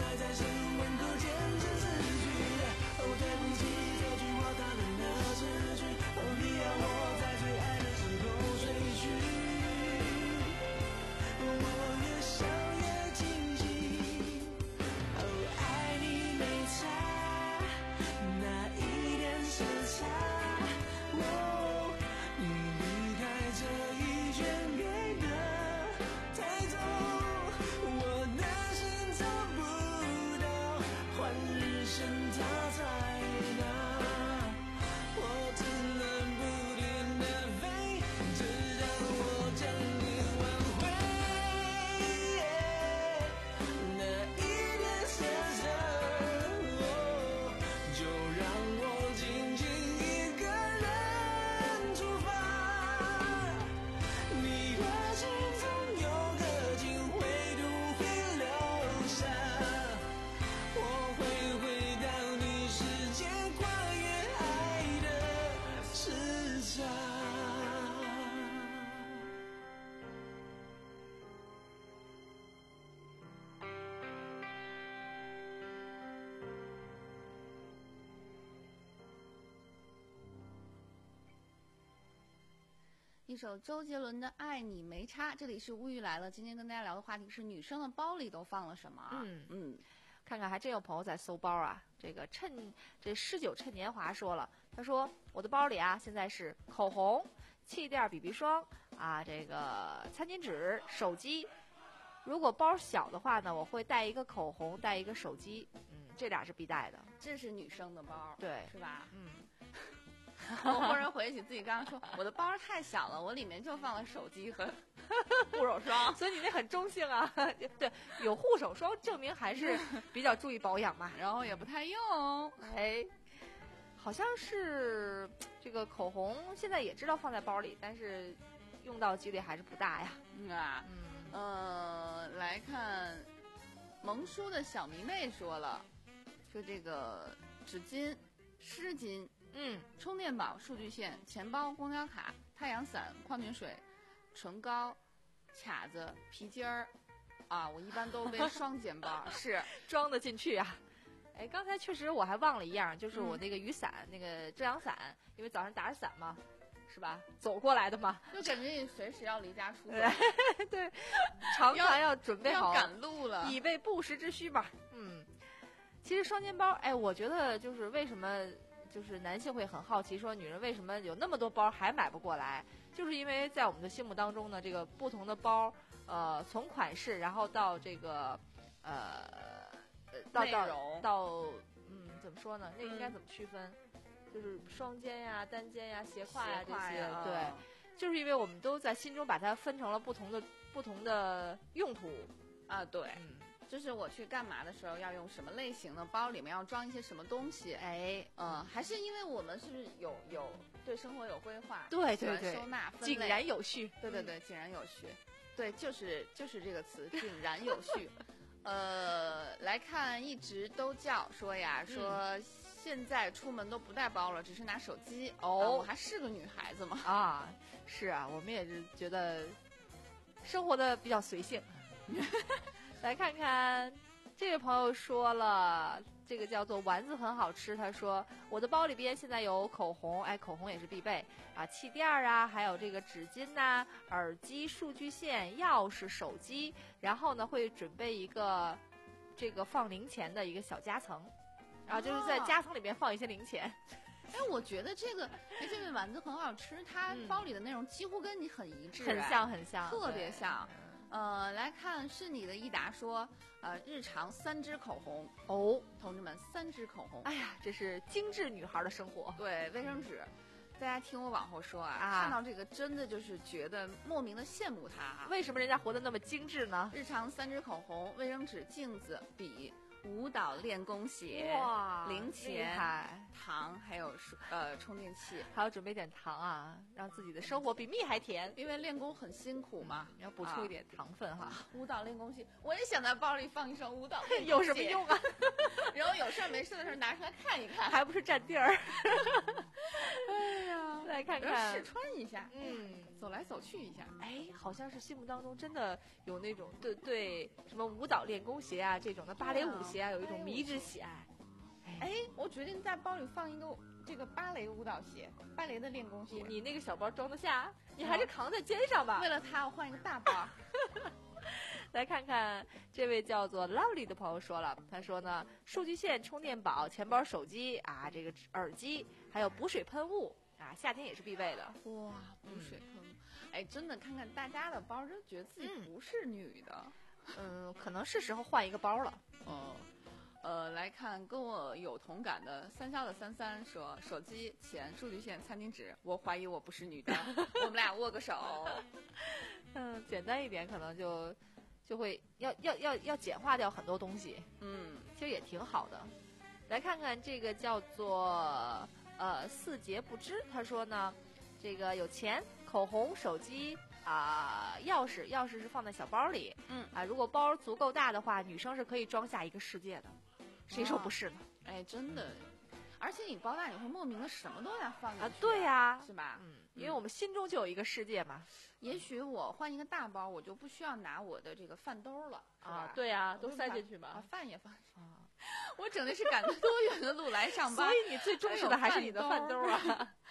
一首周杰伦的《爱你没差》。这里是乌鱼来了，今天跟大家聊的话题是女生的包里都放了什么？ 嗯嗯， 看看还真有朋友在搜包啊。这个趁这诗酒趁年华说了，他说我的包里啊现在是口红、气垫、B B 霜啊，这个餐巾纸、手机。如果包小的话呢，我会带一个口红，带一个手机，嗯，这俩是必带的。 这是女生的包， 对， 是吧？ 嗯。 我忽然回忆起自己刚刚说我的包太小了，我里面就放了手机和护手霜， 所以你那很中性啊。对，有护手霜证明还是比较注意保养嘛， 然后也不太用。 哎，好像是这个口红现在也知道放在包里，但是用到几率还是不大呀。 嗯啊，嗯呃，来看萌叔的小迷妹说了，说这个纸巾、湿巾。 嗯， 充电宝、数据线、钱包、公交卡、太阳伞、矿泉水、唇膏、卡子、皮筋儿，啊，我一般都背双肩包，是装得进去啊。哎，刚才确实我还忘了一样，就是我那个雨伞、嗯、那个遮阳伞，因为早上打着伞嘛，是吧？走过来的嘛， 就感觉你随时要离家出走。 对，常常要准备好要赶路了， 以备不时之需嘛。嗯，其实双肩包，哎，我觉得就是为什么。就是男性会很好奇，说女人为什么有那么多包还买不过来？就是因为在我们的心目当中呢，这个不同的包，呃，从款式，然后到这个，呃，到到到，嗯，怎么说呢？那应该怎么区分？嗯、就是双肩呀、单肩呀、斜挎呀这些，对，就是因为我们都在心中把它分成了不同的不同的用途啊，对。 嗯， 就是我去干嘛的时候要用什么类型的包，里面要装一些什么东西？ 哎， 嗯，还是因为我们是不是有有对生活有规划？ 对对对， 收纳分类井然有序。 对对对，井然有序。对，就是就是这个词，井然有序。呃，来看一直都叫说呀，说现在出门都不带包了，只是拿手机。 哦、 啊，我还是个女孩子嘛。 啊，是啊，我们也是觉得生活的比较随性。来看看，这位朋友说了，这个叫做丸子很好吃。他说我的包里边现在有口红，哎，口红也是必备啊，气垫啊，还有这个纸巾呐、啊、耳机、数据线、钥匙、手机，然后呢会准备一个这个放零钱的一个小夹层，然后就是在夹层里面放一些零钱。 哎，我觉得这个哎，这位丸子很好吃，它包里的内容几乎跟你很一致， 很像很像， 特别像。呃，来看是你的益达说，呃，日常三支口红哦，同志们，三支口红， 哎呀，这是精致女孩的生活。 对，卫生纸，大家听我往后说啊，啊看到这个真的就是觉得莫名的羡慕他。 为什么人家活得那么精致呢？ 日常三支口红、卫生纸、镜子、笔。舞蹈练功鞋、 哇， 零钱、糖，还有呃充电器， 还要准备点糖啊，让自己的生活比蜜还甜。 因为练功很辛苦嘛， 要补充一点糖分哈。 啊、舞蹈练功鞋，我也想在包里放一双舞蹈练功鞋， 有什么用啊？ 然后有事没事的时候拿出来看一看， 还不是占地儿。 哎呀， 来看看， 试穿一下， 嗯， 走来走去一下。 哎，好像是心目当中真的有那种对对什么舞蹈练功鞋啊这种的芭蕾舞鞋啊，有一种迷之喜爱。 哎，我决定在包里放一个这个芭蕾舞蹈鞋，芭蕾的练功鞋。 你那个小包装得下？你还是扛在肩上吧。 为了它，我换一个大包。 来看看这位叫做 Lovely 的朋友说了，他说呢，数据线、充电宝、钱包、手机啊，这个耳机，还有补水喷雾啊，夏天也是必备的。 哇，补水喷雾，嗯、哎，真的看看大家的包，真觉得自己不是女的。 嗯，可能是时候换一个包了。 哦。呃，来看跟我有同感的三消的三三说，手机、钱、数据线、餐巾纸，我怀疑我不是女的，我们俩握个手。 嗯，简单一点，可能就就会要要要要简化掉很多东西。 嗯， 其实也挺好的。来看看这个叫做呃四节不知，他说呢，这个有钱、口红、手机。啊、呃，钥匙，钥匙是放在小包里。 嗯啊，如果包足够大的话，女生是可以装下一个世界的，谁说不是呢？ 哎，真的，而且你包大，你会莫名的什么都要放进去啊，对呀、 啊，是吧？ 嗯，因为我们心中就有一个世界嘛。 也许我换一个大包，我就不需要拿我的这个饭兜了， 啊，对呀、啊，都塞进去嘛， 把饭也放进去。啊，我整的是赶着多远的路来上班， 所以你最重视的还是你的饭兜啊。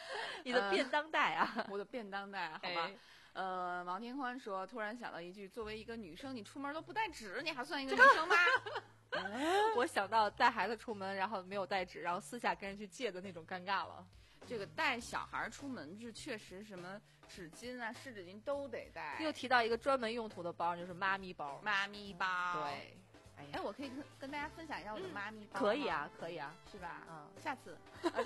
你的便当袋啊， 我的便当袋，好吧。哎呃，王天欢说，突然想到一句，作为一个女生，你出门都不带纸，你还算一个女生吗？ 我想到带孩子出门，然后没有带纸，然后私下跟人去借的那种尴尬了。 这个带小孩出门是确实什么纸巾啊、湿纸巾都得带。 又提到一个专门用途的包，就是妈咪包。 妈咪包， 对。 哎呀，我可以跟跟大家分享一下我的妈咪包、 嗯。可以啊，可以啊， 是吧？ 嗯， 下次。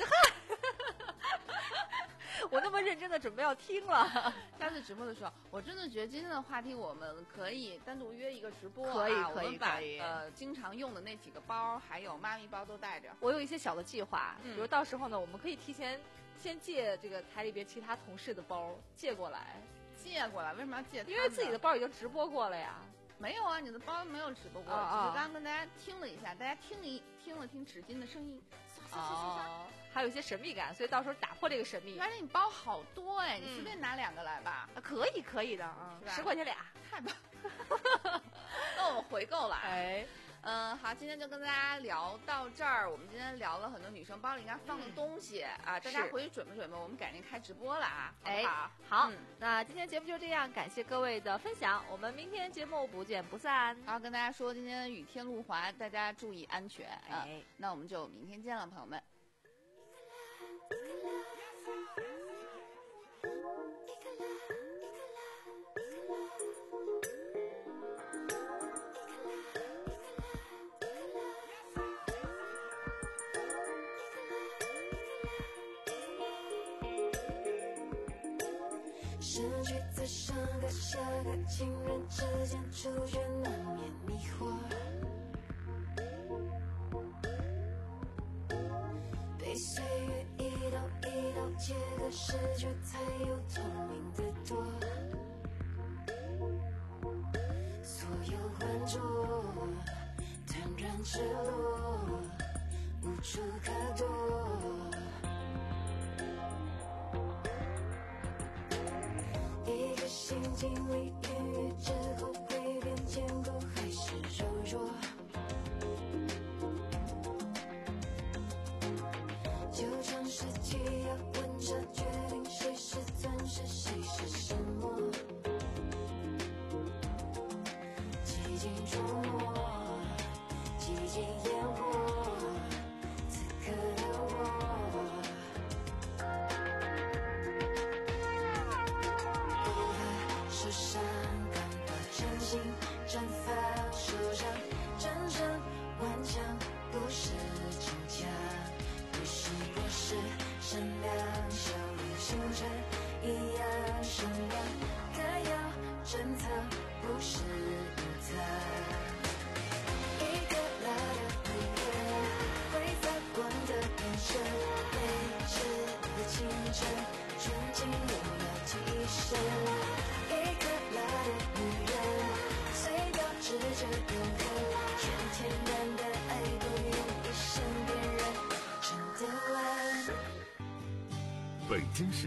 我那么认真的准备要听了， 下次直播的时候，我真的觉得今天的话题我们可以单独约一个直播、啊， 可以可以我们把可以呃经常用的那几个包，还有妈咪包都带着。 我有一些小的计划， 嗯、 比如到时候呢，我们可以提前先借这个台里边其他同事的包借过来， 借过来，为什么要借？ 因为自己的包已经直播过了呀。 没有啊，你的包没有直播过， 哦、 只是刚刚跟大家听了一下，大家听一听了听纸巾的声音，唰唰唰唰唰， 还有一些神秘感，所以到时候打破这个神秘。 原来你包好多哎，你随便拿两个来吧。 啊，可以可以的啊，十块钱俩， 太棒。那我们回购了， 哎。 嗯，好，今天就跟大家聊到这儿。我们今天聊了很多女生包里应该放的东西、嗯、啊，大家回去准备准备，我们改天开直播了啊，好不好？ 哎、好、 嗯， 那今天节目就这样，感谢各位的分享，我们明天节目不见不散。 好，跟大家说，今天雨天路滑，大家注意安全。 哎、 呃，那我们就明天见了，朋友们。 是句在上个下个情人之间出现难免迷惑，被岁月一刀一刀切割，失去才有透明的多，所有浑浊坦然赤裸，无处可躲。一个心境里孕育之后会变坚固还是柔弱，就像是气压温差决定谁是钻石谁是什么，几经琢磨几经烟火，此刻的我受伤，感到真心绽放，受伤真正顽强不是逞强，于是我是善良，笑脸修成一样善良，该要珍藏不是隐藏。一个老的女人，会发光的眼神，未知的青春，纯净又要提升。一个老的女人，虽标志着永恒，全天然的爱不用一生辨认，真的完。 北京时